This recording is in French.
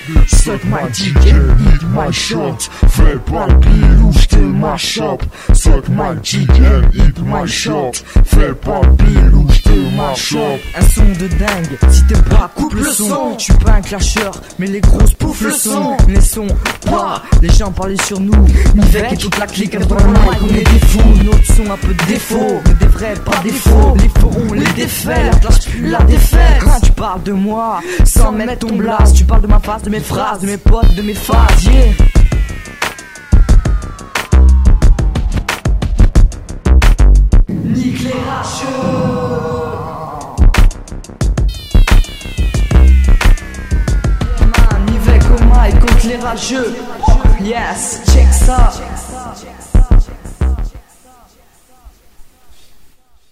Suck my dick and eat my shot. Fais pas le pire ou j'te mash-up. Suck my dick and eat my shot. Fais pas le pire ou j'te mash-up. Un son de dingue, si t'es pas coupe le son. J'suis pas un clasheur, mais les grosses pouffent le son. Les sons, pas, les gens parlaient sur nous. Mivec et toute la clique, devant le mic, on est des fous. Notre son un peu de défaut, mais des vrais, pas des faux. Les faux, on les défait, la classe pue la défaite. Quand tu parles de moi, sans mettre ton blast, tu parles de ma face, de mes phrases, de mes potes, de mes phases, yeah. Nique les rageux. Man, Mivec au mic contre les rageux. Yes, check ça.